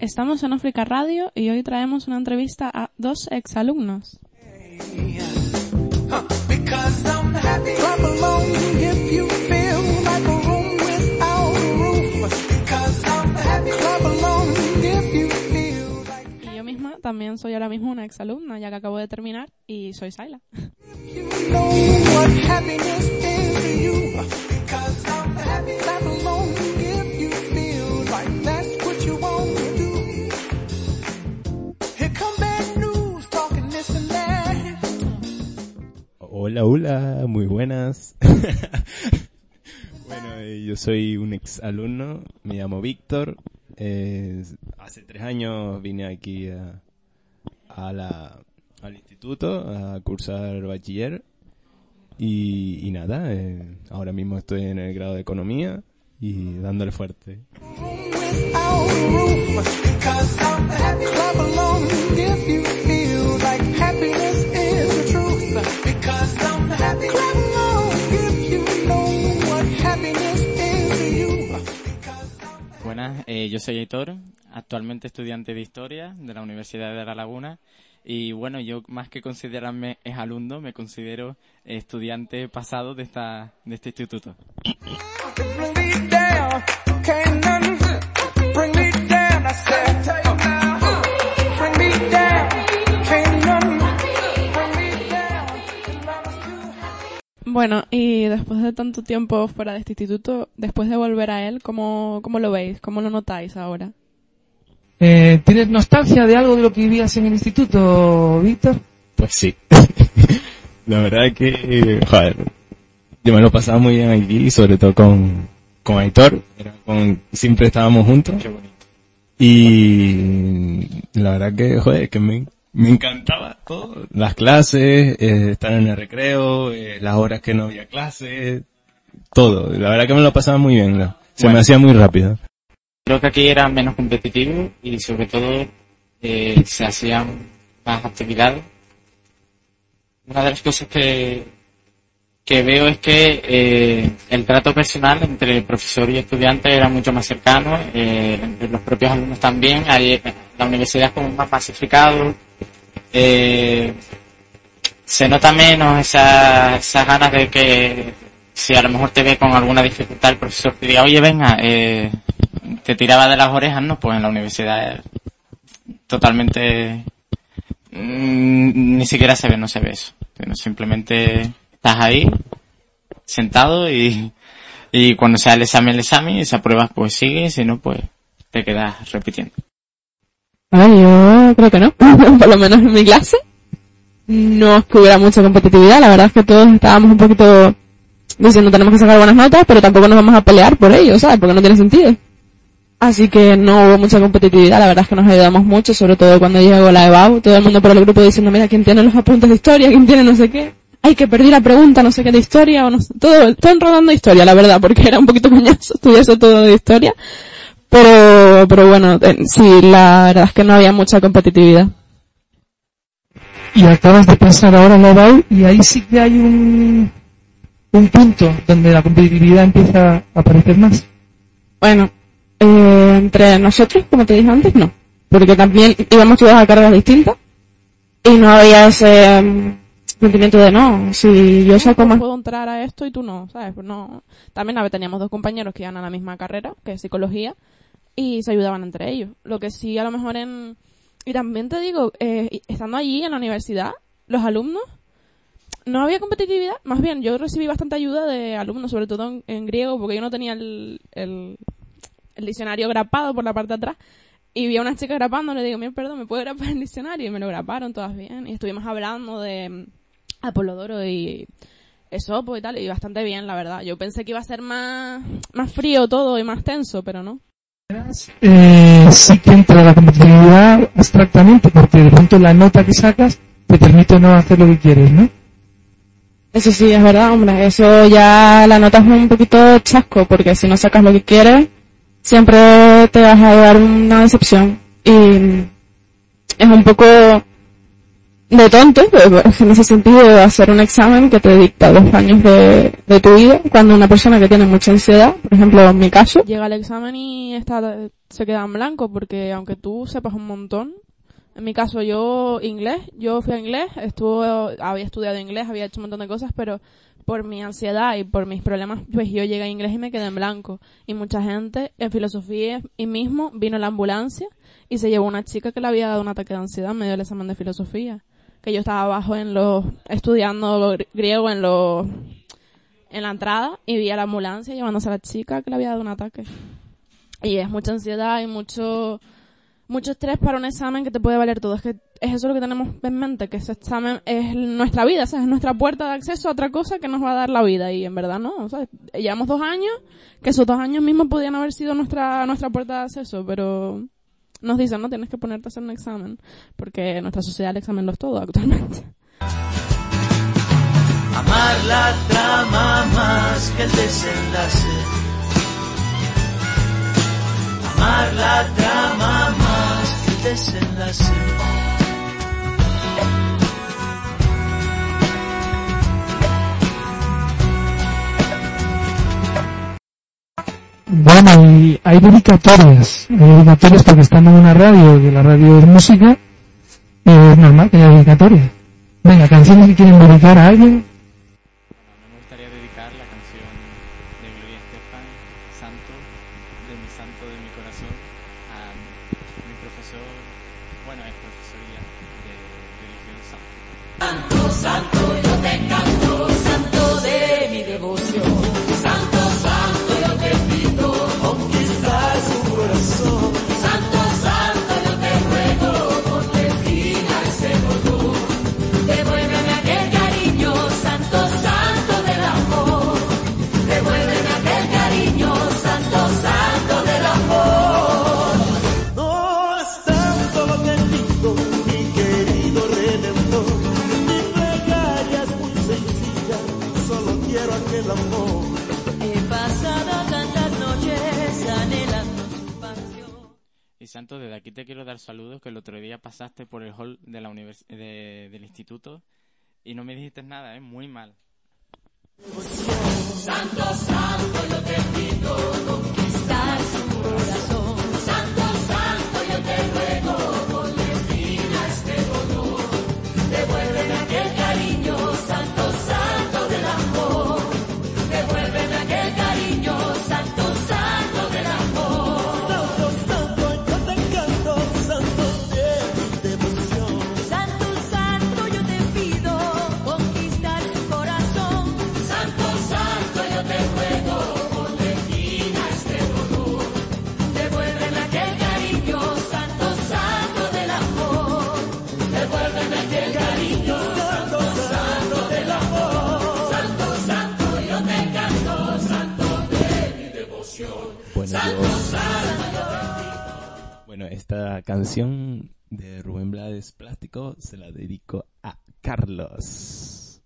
Estamos en África Radio y hoy traemos una entrevista a 2 exalumnos. Y yo misma también soy ahora mismo una exalumna, ya que acabo de terminar, y soy Saila. Hola, hola, muy buenas. Bueno, yo soy un ex alumno, me llamo Víctor. Hace 3 años vine aquí al instituto a cursar bachiller y nada, ahora mismo estoy en el grado de economía y dándole fuerte. Buenas, yo soy Aitor, actualmente estudiante de Historia de la Universidad de La Laguna y bueno, yo más que considerarme exalumno, me considero estudiante pasado de este instituto. Bueno, y después de tanto tiempo fuera de este instituto, después de volver a él, ¿cómo lo veis? ¿Cómo lo notáis ahora? ¿Tienes nostalgia de algo de lo que vivías en el instituto, Víctor? Pues sí. La verdad es que, joder, yo me lo pasaba muy bien aquí, sobre todo con Aitor, siempre estábamos juntos. Qué bonito. Y la verdad que, joder, que me encantaba todo, las clases, estar en el recreo, las horas que no había clases, todo. La verdad que me lo pasaba muy bien, ¿no? Me hacía muy rápido. Creo que aquí era menos competitivo y sobre todo se hacían más actividades. Una de las cosas que veo es que el trato personal entre profesor y estudiante era mucho más cercano, entre los propios alumnos también. La universidad es como más masificado. Se nota menos esas ganas de que si a lo mejor te ve con alguna dificultad el profesor te diga, oye venga, te tiraba de las orejas, ¿no? Pues en la universidad totalmente ni siquiera no se ve eso. Simplemente estás ahí sentado y cuando sea el examen y si apruebas pues sigue, si no pues te quedas repitiendo. Yo creo que no. Por lo menos en mi clase no es que hubiera mucha competitividad. La verdad es que todos estábamos un poquito diciendo tenemos que sacar buenas notas, pero tampoco nos vamos a pelear por ello, ¿sabes? Porque no tiene sentido. Así que no hubo mucha competitividad. La verdad es que nos ayudamos mucho, sobre todo cuando llegó la EBAU, todo el mundo por el grupo diciendo, mira, ¿quién tiene los apuntes de historia? ¿Quién tiene no sé qué? Ay, que perdí la pregunta, no sé qué de historia, o no sé, todo enrodando historia, la verdad, porque era un poquito coñazo estudiarse todo de historia. Pero bueno, sí, la verdad es que no había mucha competitividad. Y acabas de pasar ahora en la EBAU y ahí sí que hay un punto donde la competitividad empieza a aparecer más. Bueno, entre nosotros, como te dije antes, no. Porque también íbamos todos a cargas distintas y no había ese sentimiento de no, si yo saco más puedo entrar a esto y tú no, ¿sabes? Pues no. También teníamos 2 compañeros que iban a la misma carrera, que es psicología, y se ayudaban entre ellos. Lo que sí, a lo mejor y también te digo, estando allí en la universidad, los alumnos, no había competitividad. Más bien, yo recibí bastante ayuda de alumnos, sobre todo en griego, porque yo no tenía el diccionario grapado por la parte de atrás. Y vi a una chica grapando, le digo, mira, perdón, ¿me puedo grapar el diccionario? Y me lo graparon todas bien. Y estuvimos hablando de Apolodoro y Esopo y tal, y bastante bien, la verdad. Yo pensé que iba a ser más frío todo y más tenso, pero no. Sí que entra la competitividad abstractamente, porque de pronto la nota que sacas te permite no hacer lo que quieres, ¿no? Eso sí, es verdad, hombre. Eso ya la nota es un poquito chasco, porque si no sacas lo que quieres, siempre te vas a llevar una decepción. Y es un poco de tonto, en ese sentido, de hacer un examen que te dicta 2 años de tu vida, cuando una persona que tiene mucha ansiedad, por ejemplo en mi caso, llega al examen y se queda en blanco, porque aunque tú sepas un montón, en mi caso yo fui a inglés, había estudiado inglés, había hecho un montón de cosas, pero por mi ansiedad y por mis problemas, pues yo llegué a inglés y me quedé en blanco. Y mucha gente en filosofía y mismo vino la ambulancia y se llevó una chica que le había dado un ataque de ansiedad en medio del examen de filosofía. Que yo estaba abajo estudiando griego en la entrada y vi a la ambulancia llevándose a la chica que le había dado un ataque. Y es mucha ansiedad y mucho estrés para un examen que te puede valer todo. Es que es eso lo que tenemos en mente, que ese examen es nuestra vida, o sea, es nuestra puerta de acceso a otra cosa que nos va a dar la vida, y en verdad no, o sea, llevamos 2 años, que esos 2 años mismos podían haber sido nuestra puerta de acceso, pero nos dicen, no, tienes que ponerte a hacer un examen, porque nuestra sociedad el examen lo es todo actualmente. Amar la trama más que el desenlace. Amar la trama más que el desenlace. Bueno, y hay dedicatorias porque estamos en una radio, que la radio es música, es normal que haya dedicatorias. Venga, canciones que quieren dedicar a alguien. Me gustaría dedicar la canción de Gloria Estefan, Santo, de mi corazón, a mi profesor, es profesoría de religión santo. Santo, santo, yo te canto, santo de mi devoción. Santo, santo, yo te pido conquistar su corazón. Santo, santo, yo te ruego, ponle fin a ese dolor. Devuélveme aquel cariño, santo, santo del amor. Devuélveme aquel cariño, santo, santo del amor. No es tanto lo que pido, mi querido Redentor. Mi plegaria es muy sencilla, solo quiero aquel amor. He pasado tantas noches anhelando su pasión. Y Santo, desde aquí te quiero dar saludos, que el otro día pasaste por el hall de la del instituto y no me dijiste nada, muy mal. Santo, santo, yo te pido conquistar su corazón. Santo, santo, yo te ruego, ponle fin a este dolor. Devuélveme aquel cariño, santo, santo del amor. Devuélveme aquel cariño, santo, santo del amor. Santo, santo, yo te canto, santo de mi devoción. Santo, santo, yo te pido conquistar su corazón. Santo, santo, yo te ruego, ponle fin a este dolor. Devuélveme aquel cariño, santo, santo del amor. Devuélveme aquel cariño, santo, santo del amor. Santo, santo, yo te canto, santo de mi devoción. Bueno, esta canción de Rubén Blades Plástico se la dedico a Carlos.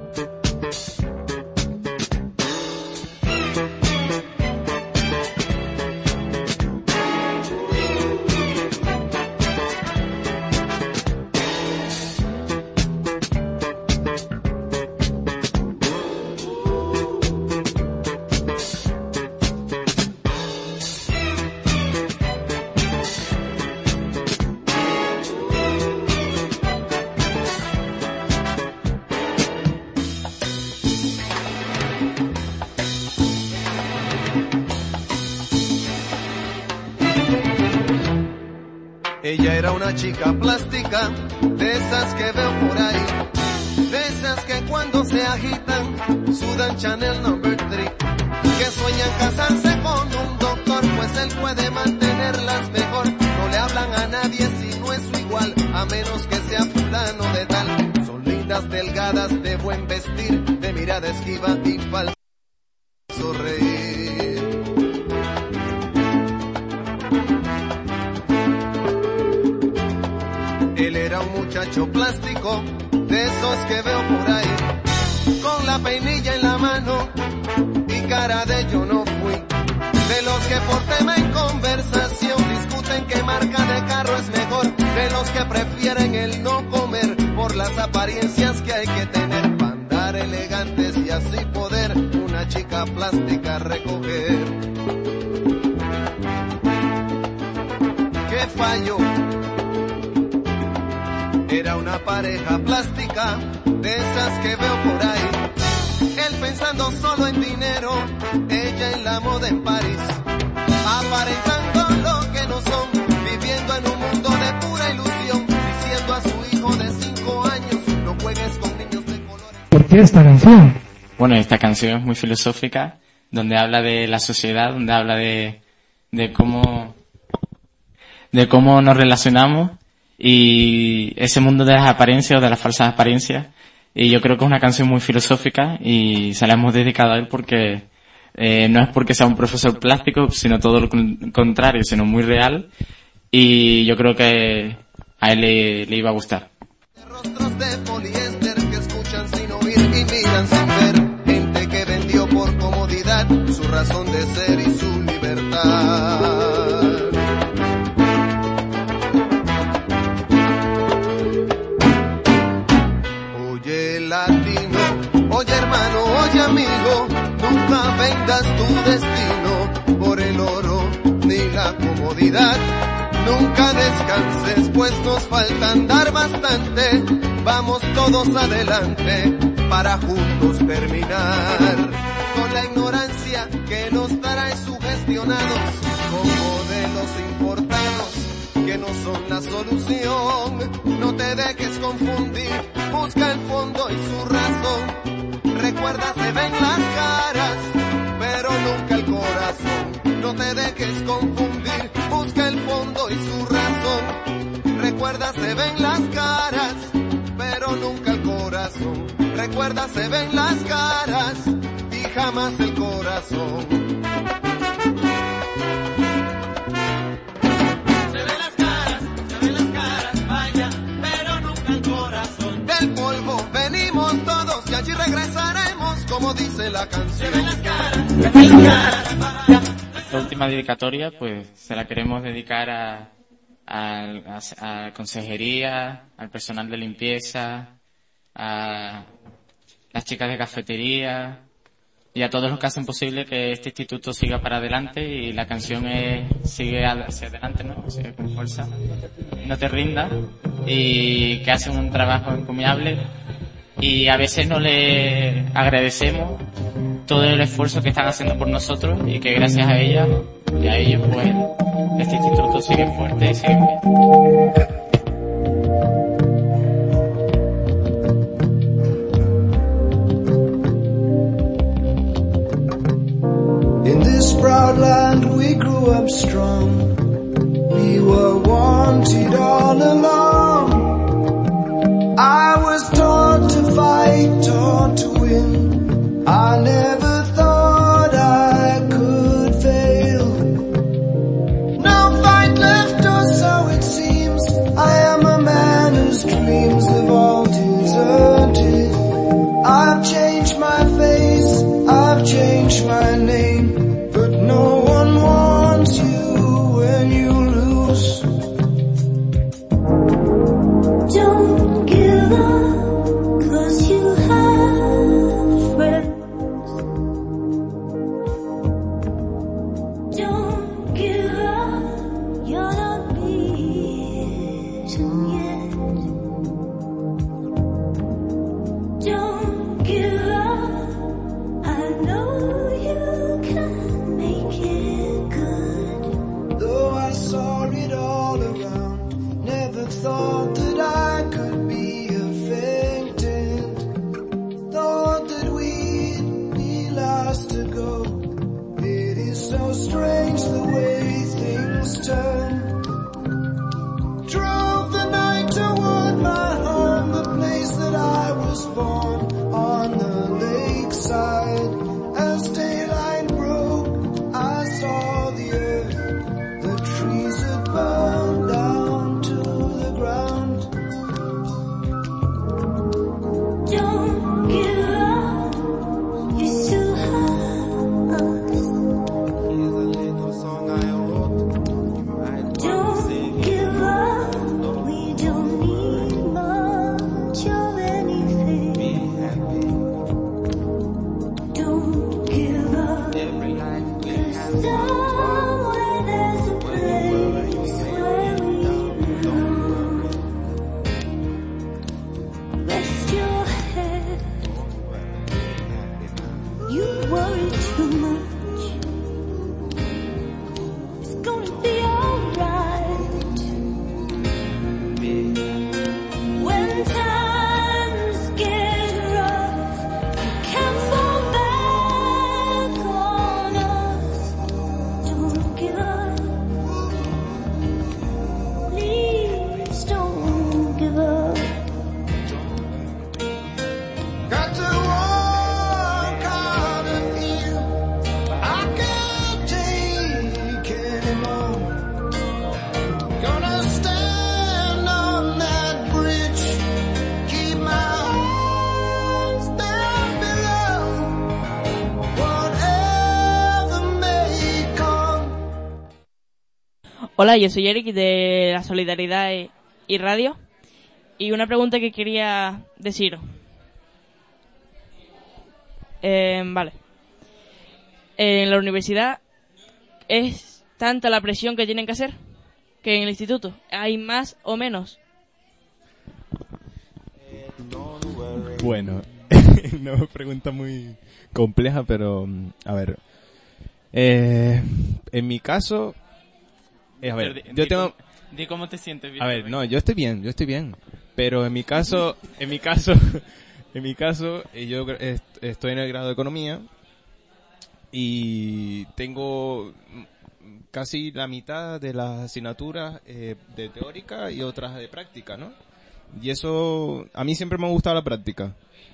Ella era una chica plástica, de esas que veo por ahí, de esas que cuando se agitan, sudan Chanel No. 3, que sueñan casarse con un doctor, pues él puede mantenerlas mejor. No le hablan a nadie si no es su igual, a menos que sea fulano de tal. Son lindas, delgadas, de buen vestir, de mirada esquiva y falsa sonreír. Él era un muchacho plástico, de esos que veo por ahí, con la peinilla en la mano y cara de yo no fui. De los que por tema en conversación discuten qué marca de carro es mejor, de los que prefieren el no comer por las apariencias que hay que tener para andar elegantes y así poder una chica plástica recoger. ¿Qué falló? Era una pareja plástica de esas que veo por ahí. Él pensando solo en dinero, ella en la moda en París, aparentando lo que no son, viviendo en un mundo de pura ilusión, diciendo a su hijo de 5 años, no juegues con niños de colores. ¿Por qué esta canción? Bueno, esta canción es muy filosófica, donde habla de la sociedad, donde habla de cómo nos relacionamos y ese mundo de las apariencias o de las falsas apariencias. Y yo creo que es una canción muy filosófica y se la hemos dedicado a él porque no es porque sea un profesor plástico, sino todo lo contrario, sino muy real. Y yo creo que a él le iba a gustar. Rostros de poliéster que escuchan sin oír y miran sin ver. Gente que vendió por comodidad su razón de ser y su libertad. Oye latino, oye hermano, oye amigo, nunca vendas tu destino por el oro ni la comodidad. Nunca descanses, pues nos falta andar bastante. Vamos todos adelante para juntos terminar con la ignorancia que nos trae sugestionados con modelos importados que no son la solución. No te dejes confundir, busca el fondo y su razón. Recuerda, se ven las caras, pero nunca el corazón. No te dejes confundir, busca el fondo y su razón. Recuerda, se ven las caras, pero nunca el corazón. Recuerda, se ven las caras y jamás el corazón. Se ven las caras, vaya, pero nunca el corazón. Del polvo venimos todos y allí regresaremos, como dice la canción. Se ven las caras, vaya. Esta última dedicatoria, pues, se la queremos dedicar a consejería, al personal de limpieza, a las chicas de cafetería y a todos los que hacen posible que este instituto siga para adelante y la canción sigue hacia adelante, ¿no? Sigue con fuerza. No te rindas y que hacen un trabajo encomiable y a veces no le agradecemos todo el esfuerzo que están haciendo por nosotros y que gracias a ellas y a ellos pues este instituto sigue fuerte y sigue bien. In this proud land we grew up strong. We were wanted all along. I was taught to fight, taught to win. I never thought I could fail. No fight left, or so it seems. I am a man whose dreams have all deserted. I've changed my face, I've changed my name, but no one wants you when you lose. Don't give up, 'cause you have friends. Don't give up, you're not beaten yet. Don't give up, I know you can make it good. Though I saw it all around, never thought that I could be a faintant. Thought that we'd be last to go. It is so strange the way things turn. Drove the night toward my home, the place that I was born, on the lakeside. As daylight broke, I saw the earth. The trees had burned down to the ground. Don't give up, you still have us. Here's a little song I wrote. Somewhere there's a place where we belong. Rest your head. You worry too much. It's gonna be alright. When times get rough, you can't fall back on us. Don't give up. Please don't give up. Got to walk out of here. I can't take anymore. Gonna stand on that bridge. Keep my eyes down below. Whatever may come. Hola, yo soy Eric de la Solidaridad y Radio. Y una pregunta que quería deciros. Vale. En la universidad es tanta la presión que tienen que hacer que en el instituto hay más o menos. Bueno, no pregunta muy compleja, pero a ver. En mi caso, a ver, yo tengo. Di cómo te sientes bien. A ver, no, yo estoy bien. Pero en mi caso, yo estoy en el grado de economía y tengo casi la mitad de las asignaturas de teórica y otras de práctica, ¿no? Y eso, a mí siempre me ha gustado la práctica.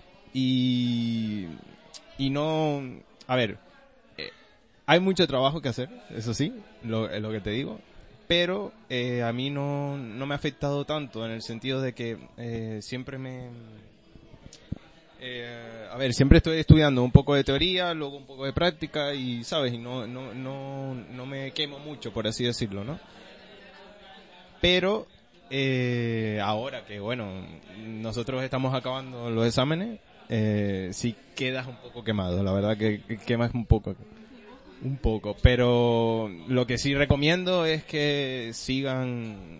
Y no, a ver, hay mucho trabajo que hacer, eso sí, lo que te digo. Pero a mí no me ha afectado tanto en el sentido de que siempre siempre estoy estudiando un poco de teoría, luego un poco de práctica y, ¿sabes? Y no me quemo mucho, por así decirlo, ¿no? Pero ahora que, bueno, nosotros estamos acabando los exámenes, sí quedas un poco quemado, la verdad que quemas un poco, pero lo que sí recomiendo es que sigan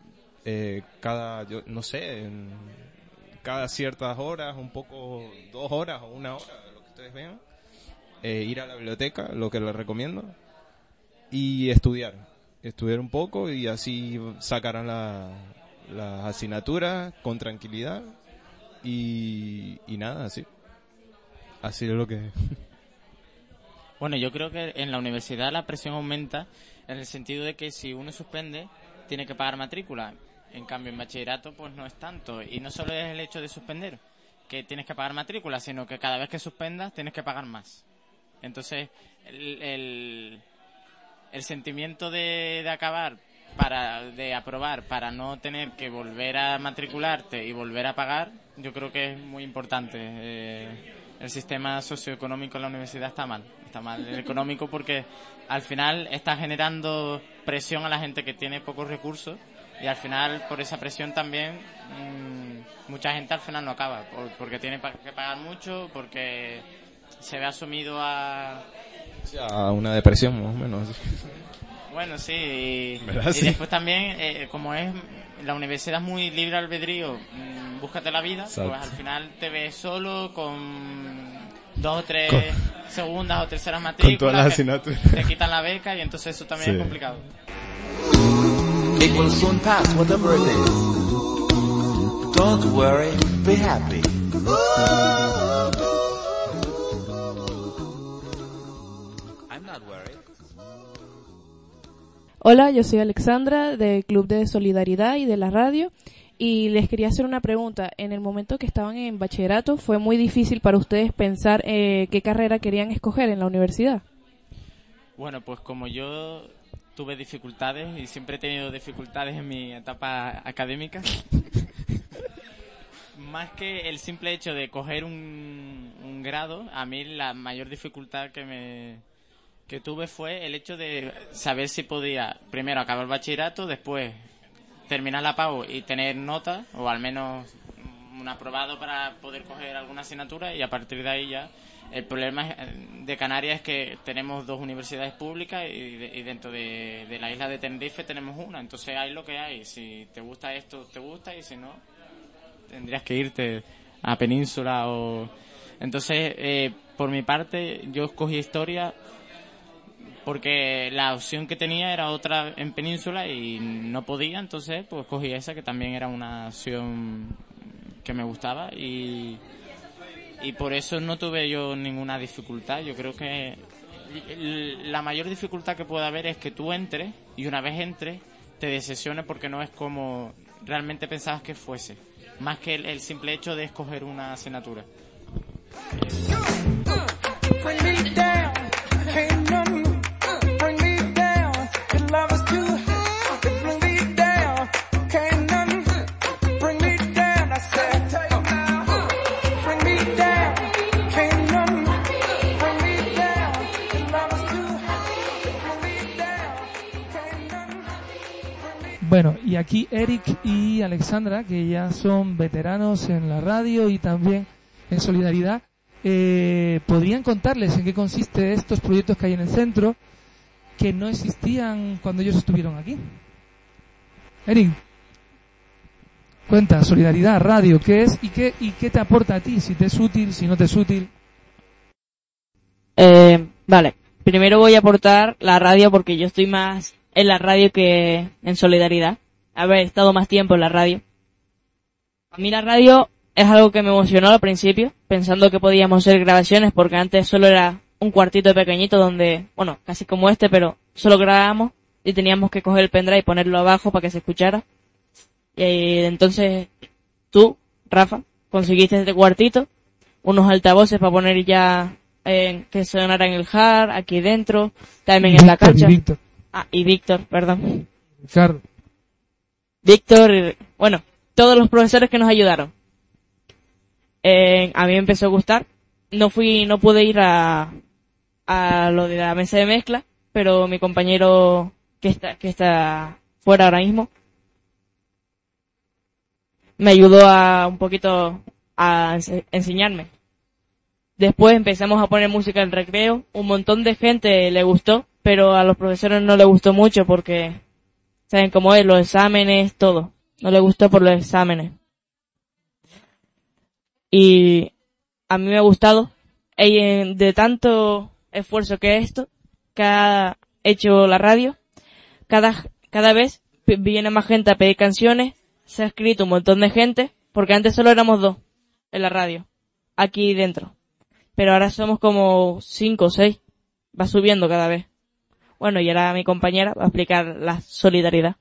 cada ciertas horas, un poco 2 horas o 1 hora, lo que ustedes vean, ir a la biblioteca, lo que les recomiendo, y estudiar un poco y así sacarán las asignaturas con tranquilidad y nada, así es lo que... Bueno, yo creo que en la universidad la presión aumenta en el sentido de que si uno suspende, tiene que pagar matrícula. En cambio, en bachillerato, pues no es tanto. Y no solo es el hecho de suspender, que tienes que pagar matrícula, sino que cada vez que suspendas, tienes que pagar más. Entonces, el sentimiento de acabar, de aprobar, para no tener que volver a matricularte y volver a pagar, yo creo que es muy importante. El sistema socioeconómico en la universidad está mal el económico, porque al final está generando presión a la gente que tiene pocos recursos y al final por esa presión también mucha gente al final no acaba porque tiene que pagar mucho, porque se ve asumido a una depresión más o menos. Bueno, sí, y Sí. después también como la universidad es muy libre albedrío, búscate la vida. Exacto. Pues al final te ves solo con 2 o 3 segundas o terceras Con matrículas, todas las que asignaturas. te quitan la beca y entonces eso también Sí. es complicado. It will soon pass, whatever it is. Don't worry, be happy. I'm not worried. Hola, yo soy Alexandra del Club de Solidaridad y de la Radio y les quería hacer una pregunta. En el momento que estaban en bachillerato, ¿fue muy difícil para ustedes pensar qué carrera querían escoger en la universidad? Bueno, pues como yo tuve dificultades y siempre he tenido dificultades en mi etapa académica, más que el simple hecho de coger un grado, a mí la mayor dificultad que tuve fue el hecho de saber si podía primero acabar el bachillerato, después terminar la PAU y tener nota, o al menos un aprobado para poder coger alguna asignatura, y a partir de ahí ya El problema de Canarias es que tenemos 2 universidades públicas y dentro de la isla de Tenerife tenemos una. Entonces hay lo que hay. Si te gusta esto, te gusta, y si no, tendrías que irte a Península o... Entonces, por mi parte, yo escogí Historia porque la opción que tenía era otra en Península y no podía, entonces pues cogí esa, que también era una opción que me gustaba, y por eso no tuve yo ninguna dificultad. Yo creo que la mayor dificultad que puede haber es que tú entres y una vez entres te decepciones porque no es como realmente pensabas que fuese, más que el simple hecho de escoger una asignatura. Bring me down, can't none bring me down. Your love is too high, bring me down, can't none bring me down. I said, bring me down, can't none bring me down. Your love is too high, bring me down, can't none bring me down. Bueno, y aquí Eric y Alexandra, que ya son veteranos en la radio y también en Solidaridad, podrían contarles en qué consiste estos proyectos que hay en el centro, que no existían cuando ellos estuvieron aquí. Eric, cuenta, Solidaridad, radio, ¿qué es y qué te aporta a ti? Si te es útil, si no te es útil. Vale, primero voy a aportar la radio porque yo estoy más en la radio que en Solidaridad. Haber estado más tiempo en la radio. A mí la radio es algo que me emocionó al principio, pensando que podíamos hacer grabaciones, porque antes solo era un cuartito pequeñito donde, bueno, casi como este, pero solo grabábamos y teníamos que coger el pendrive y ponerlo abajo para que se escuchara. Y entonces tú, Rafa, conseguiste este cuartito, unos altavoces para poner ya que sonara en el hard, aquí dentro, también en la cancha. Y Víctor, perdón. Ricardo. Víctor, bueno, todos los profesores que nos ayudaron. A mí me empezó a gustar. No pude ir a lo de la mesa de mezcla, pero mi compañero que está fuera ahora mismo me ayudó un poquito a enseñarme. Después empezamos a poner música en recreo. Un montón de gente le gustó, pero a los profesores no les gustó mucho porque saben cómo es, los exámenes, todo. No les gustó por los exámenes. Y a mí me ha gustado, de tanto esfuerzo que ha hecho la radio, cada vez viene más gente a pedir canciones, se ha escrito un montón de gente, porque antes solo éramos 2 en la radio, aquí dentro, pero ahora somos como 5 o 6, va subiendo cada vez. Bueno, y ahora mi compañera va a explicar la solidaridad.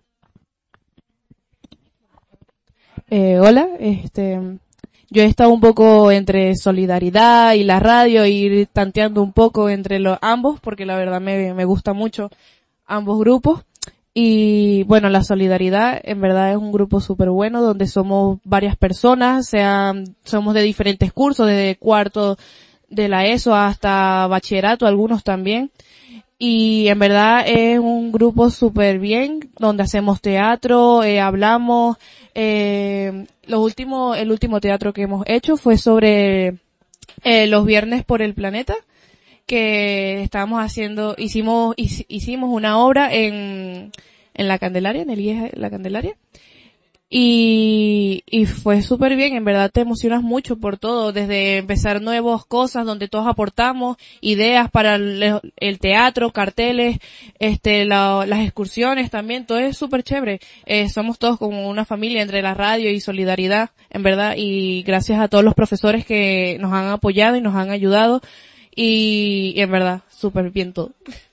Hola, yo he estado un poco entre Solidaridad y la radio, ir tanteando un poco entre ambos, porque la verdad me gusta mucho ambos grupos. Y bueno, la Solidaridad en verdad es un grupo súper bueno, donde somos varias personas, somos de diferentes cursos, desde cuarto de la ESO hasta bachillerato, algunos también. Y en verdad es un grupo súper bien, donde hacemos teatro, hablamos. El último teatro que hemos hecho fue sobre los viernes por el planeta, que estábamos hicimos una obra en la Candelaria, en el IES La Candelaria. Y fue súper bien, en verdad te emocionas mucho por todo, desde empezar nuevas cosas donde todos aportamos ideas para el teatro, carteles, las excursiones también, todo es súper chévere. Somos todos como una familia entre la radio y Solidaridad, en verdad, y gracias a todos los profesores que nos han apoyado y nos han ayudado, y en verdad, súper bien todo.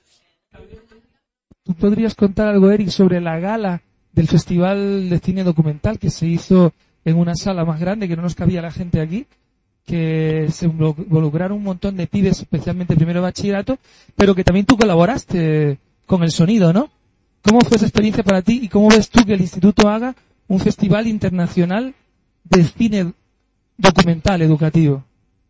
¿Tú podrías contar algo, Eric, sobre la gala del Festival de Cine Documental que se hizo en una sala más grande, que no nos cabía la gente aquí, que se involucraron un montón de pibes, especialmente primero de bachillerato, pero que también tú colaboraste con el sonido, ¿no? ¿Cómo fue esa experiencia para ti y cómo ves tú que el instituto haga un festival internacional de cine documental educativo?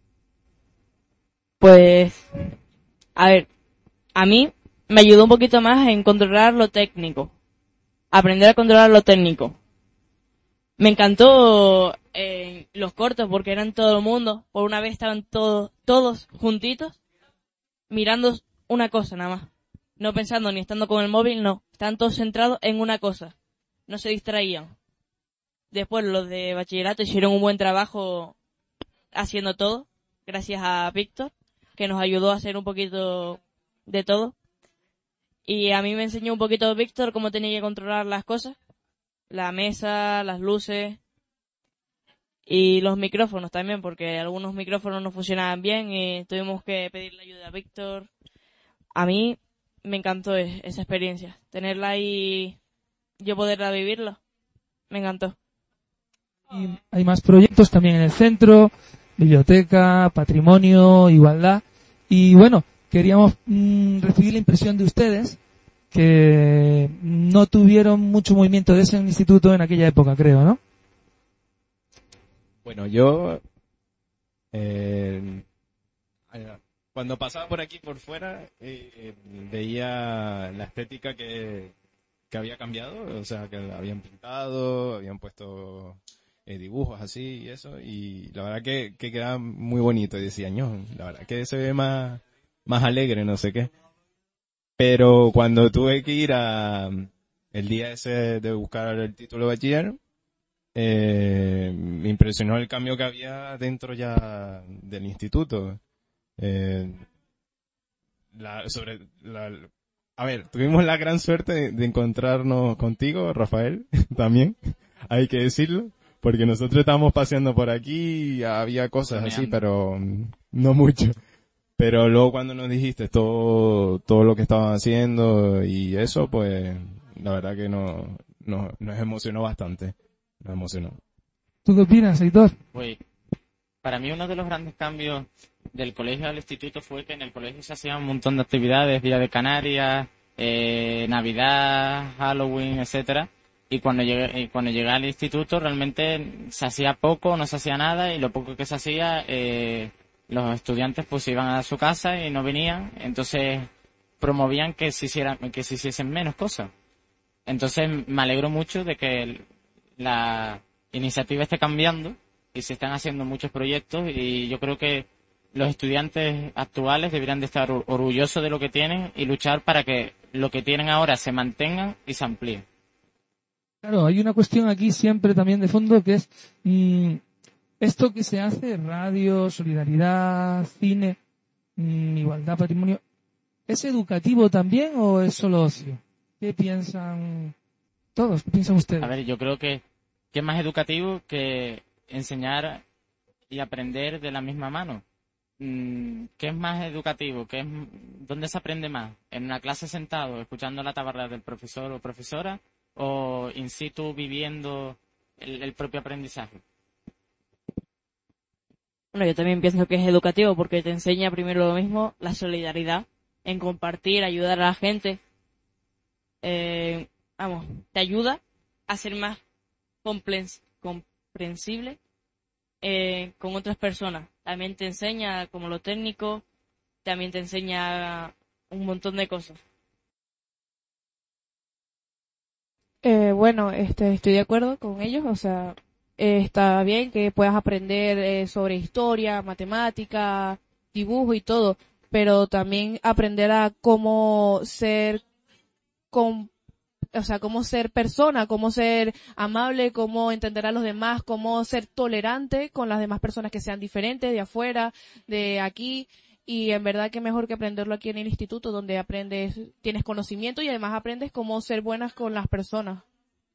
Pues, a ver, a mí me ayudó un poquito más en controlar lo técnico. Aprender a controlar lo técnico. Me encantó los cortos, porque eran todo el mundo. Por una vez estaban todos juntitos, mirando una cosa nada más. No pensando ni estando con el móvil, no. Estaban todos centrados en una cosa. No se distraían. Después los de bachillerato hicieron un buen trabajo haciendo todo, gracias a Víctor, que nos ayudó a hacer un poquito de todo. Y a mí me enseñó un poquito Víctor cómo tenía que controlar las cosas. La mesa, las luces y los micrófonos también, porque algunos micrófonos no funcionaban bien y tuvimos que pedirle ayuda a Víctor. A mí me encantó esa experiencia, tenerla y yo poderla vivirlo. Me encantó. Y hay más proyectos también en el centro, biblioteca, patrimonio, igualdad. Y bueno, queríamos recibir la impresión de ustedes que no tuvieron mucho movimiento de ese instituto en aquella época, creo, ¿no? Bueno, yo cuando pasaba por aquí por fuera veía la estética que había cambiado, o sea, que la habían pintado, habían puesto dibujos así y eso, y la verdad que quedaba muy bonito, y decía, no, la verdad que se ve más alegre, no sé qué. Pero cuando tuve que ir el día ese de buscar el título de bachiller, me impresionó el cambio que había dentro ya del instituto. A ver, tuvimos la gran suerte de encontrarnos contigo, Rafael, también, hay que decirlo, porque nosotros estábamos paseando por aquí y había cosas así, pero no mucho. Pero luego cuando nos dijiste todo lo que estaban haciendo y eso, pues la verdad que nos emocionó bastante. Nos emocionó. ¿Tú qué opinas, Aitor? Pues, para mí uno de los grandes cambios del colegio al instituto fue que en el colegio se hacían un montón de actividades, Día de Canarias, Navidad, Halloween, etcétera. Y cuando llegué al instituto realmente se hacía poco, no se hacía nada, y lo poco que se hacía, los estudiantes pues iban a su casa y no venían, entonces promovían que se hiciesen menos cosas. Entonces me alegro mucho de que la iniciativa esté cambiando y se están haciendo muchos proyectos, y yo creo que los estudiantes actuales deberían de estar orgullosos de lo que tienen y luchar para que lo que tienen ahora se mantenga y se amplíe. Claro, hay una cuestión aquí siempre también de fondo que es esto que se hace, radio, solidaridad, cine, igualdad, patrimonio, ¿es educativo también o es solo ocio? ¿Qué piensan todos? ¿Qué piensan ustedes? A ver, yo creo que es más educativo que enseñar y aprender de la misma mano. ¿Qué es más educativo? ¿Dónde se aprende más? ¿En una clase sentado, escuchando la tabarra del profesor o profesora? ¿O in situ viviendo el propio aprendizaje? Bueno, yo también pienso que es educativo porque te enseña primero lo mismo, la solidaridad, en compartir, ayudar a la gente. Te ayuda a ser más comprensible con otras personas. También te enseña como lo técnico, también te enseña un montón de cosas. Bueno, estoy de acuerdo con ellos, o sea, está bien que puedas aprender sobre historia, matemática, dibujo y todo, pero también aprender a cómo ser cómo ser persona, cómo ser amable, cómo entender a los demás, cómo ser tolerante con las demás personas que sean diferentes, de afuera, de aquí. Y en verdad que mejor que aprenderlo aquí en el instituto, donde aprendes, tienes conocimiento y además aprendes cómo ser buenas con las personas.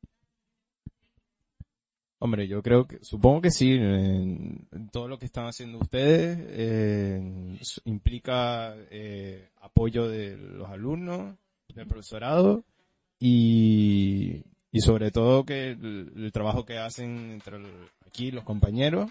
Hombre, yo supongo que sí, todo lo que están haciendo ustedes implica apoyo de los alumnos, del profesorado y sobre todo que el trabajo que hacen entre aquí los compañeros,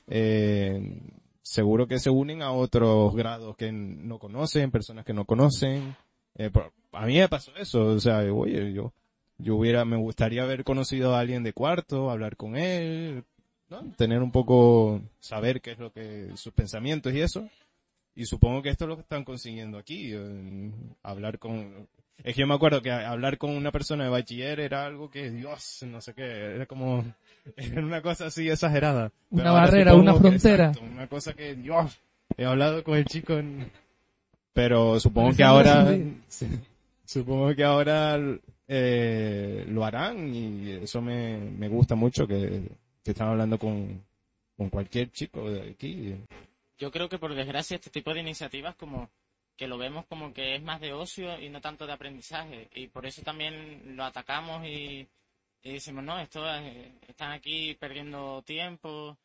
seguro que se unen a otros grados que no conocen, personas que no conocen. A mí me pasó eso, o sea, oye, me gustaría haber conocido a alguien de cuarto, hablar con él, ¿no? Tener un poco, saber qué es sus pensamientos y eso. Y supongo que esto es lo que están consiguiendo aquí, hablar con Es que yo me acuerdo que hablar con una persona de bachiller era algo que, Dios, no sé qué, era como, era una cosa así exagerada. Pero Una ahora barrera, supongo una que, frontera. exacto, una cosa que, Dios, he hablado con el chico pero supongo Parece que ahora, muy sí, supongo que ahora, lo harán y eso me gusta mucho que están hablando con cualquier chico de aquí. Yo creo que por desgracia este tipo de iniciativas como que lo vemos como que es más de ocio y no tanto de aprendizaje, y por eso también lo atacamos y decimos, no, están aquí perdiendo tiempo,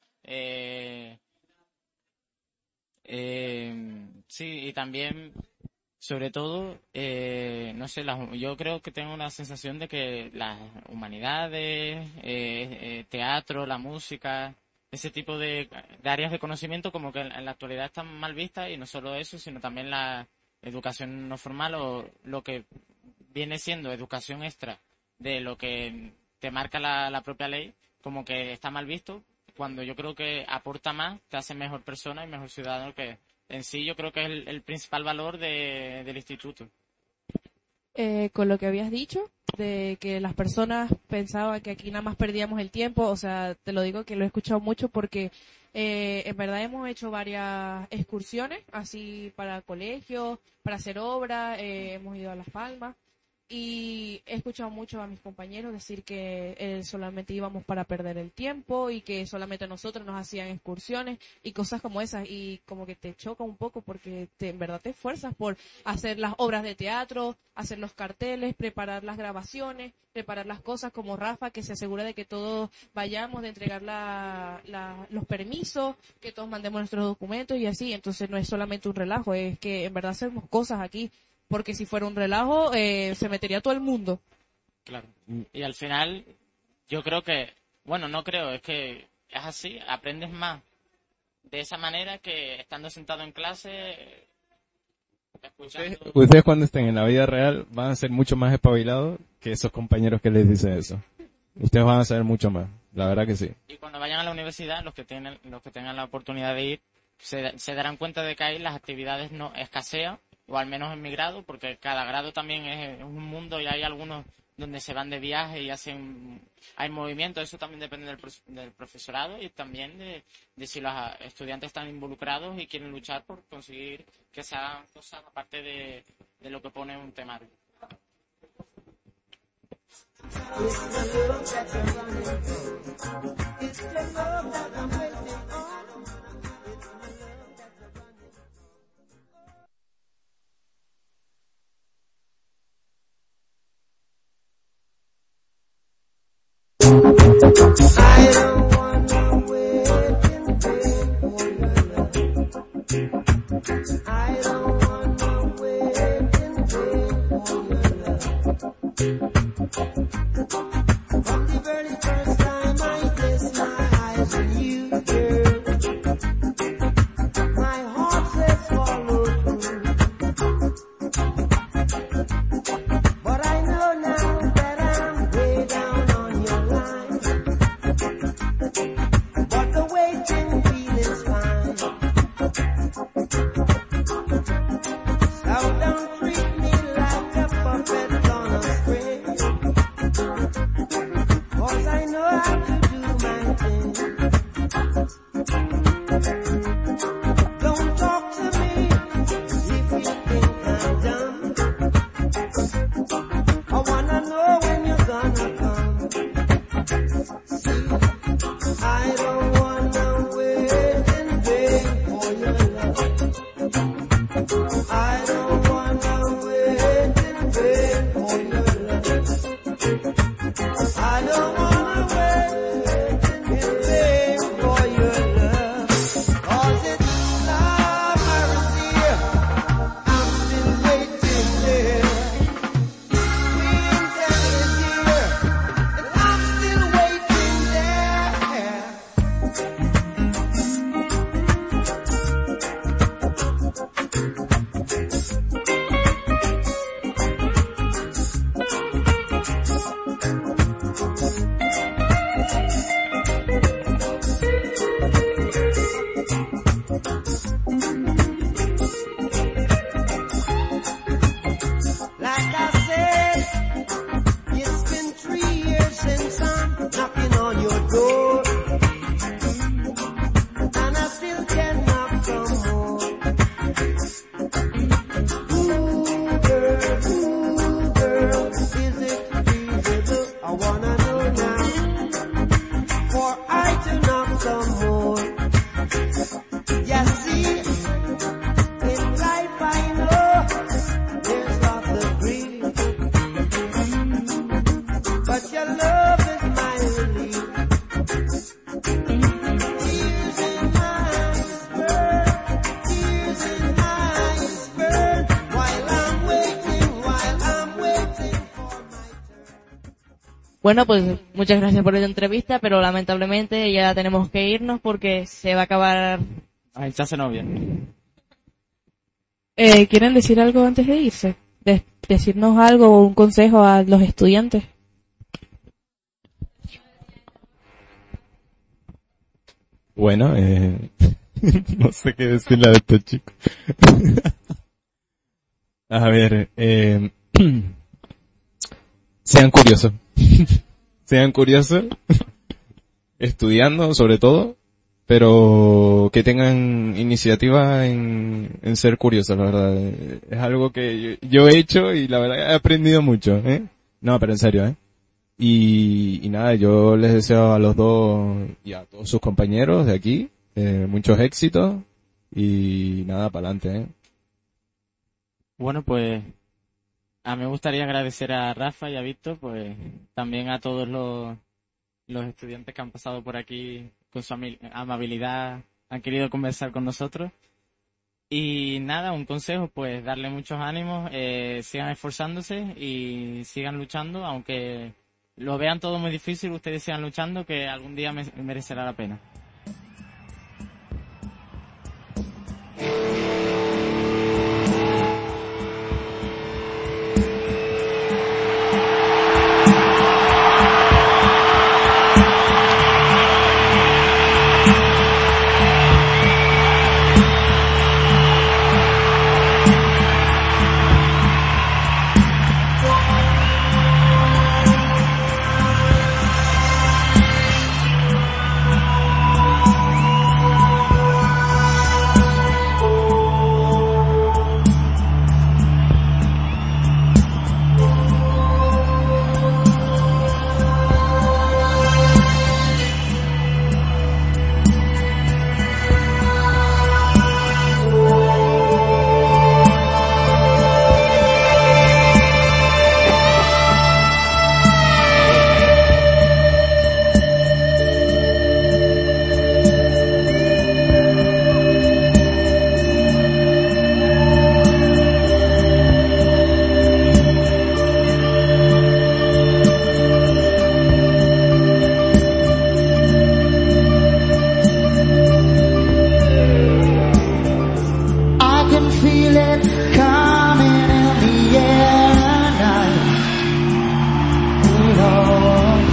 sí, y también, sobre todo, no sé, yo creo que tengo una sensación de que las humanidades, teatro, la música, ese tipo de áreas de conocimiento como que en la actualidad están mal vistas, y no solo eso, sino también la educación no formal o lo que viene siendo educación extra de lo que te marca la propia ley, como que está mal visto, cuando yo creo que aporta más, te hace mejor persona y mejor ciudadano, que en sí yo creo que es el principal valor del instituto. Con lo que habías dicho, de que las personas pensaban que aquí nada más perdíamos el tiempo, o sea, te lo digo que lo he escuchado mucho porque en verdad hemos hecho varias excursiones, así para colegios, para hacer obras, hemos ido a Las Palmas, y he escuchado mucho a mis compañeros decir que solamente íbamos para perder el tiempo y que solamente nosotros nos hacían excursiones y cosas como esas, y como que te choca un poco porque en verdad te esfuerzas por hacer las obras de teatro, hacer los carteles, preparar las grabaciones, preparar las cosas, como Rafa, que se asegura de que todos vayamos, de entregar los permisos, que todos mandemos nuestros documentos y así. Entonces no es solamente un relajo, es que en verdad hacemos cosas aquí. Porque si fuera un relajo, se metería todo el mundo. Claro. Y al final, yo creo que, bueno, no creo, es que es así, aprendes más de esa manera que estando sentado en clase, escuchando. Ustedes cuando estén en la vida real van a ser mucho más espabilados que esos compañeros que les dicen eso. Ustedes van a saber mucho más, la verdad que sí. Y cuando vayan a la universidad, los que tengan la oportunidad de ir, se darán cuenta de que ahí las actividades no escasean, o al menos en mi grado, porque cada grado también es un mundo y hay algunos donde se van de viaje y hay movimiento. Eso también depende del profesorado y también de si los estudiantes están involucrados y quieren luchar por conseguir que se hagan cosas aparte de lo que pone un temario. I don't want no waiting for your love. I don't want no waiting for your love. From the very first time I placed my eyes on you, girl, my heart says follow through. But I know now that I'm way down on your line. But the waiting feeling's fine. So don't treat me like a puppet on a string. Bueno, pues muchas gracias por esta entrevista, pero lamentablemente ya tenemos que irnos porque se va a acabar. A echarse novia. ¿Quieren decir algo antes de irse? Decirnos algo o un consejo a los estudiantes. Bueno, no sé qué decirle a estos chicos. A ver, sean curiosos. Sean curiosos, estudiando sobre todo, pero que tengan iniciativa en ser curiosos, la verdad. Es algo que yo he hecho y la verdad he aprendido mucho, ¿eh? No, pero en serio, ¿eh? Y nada, yo les deseo a los dos y a todos sus compañeros de aquí muchos éxitos y nada, para adelante, ¿eh? Bueno, pues a mí me gustaría agradecer a Rafa y a Víctor, pues también a todos los estudiantes que han pasado por aquí con su amabilidad, han querido conversar con nosotros. Y nada, un consejo, pues darle muchos ánimos, sigan esforzándose y sigan luchando, aunque lo vean todo muy difícil, ustedes sigan luchando, que algún día merecerá la pena. I can feel it coming in the air and I need all.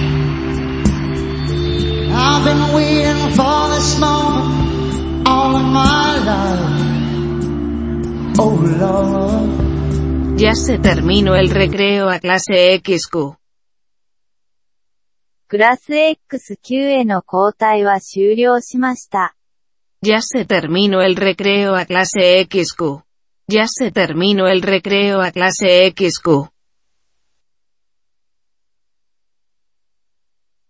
I've been waiting for this moment all of my life. Oh Lord. Ya se terminó el recreo a clase XQ. クラス XQ への交代は終了しました。 Ya se terminó el recreo a clase XQ. Ya se terminó el recreo a clase XQ.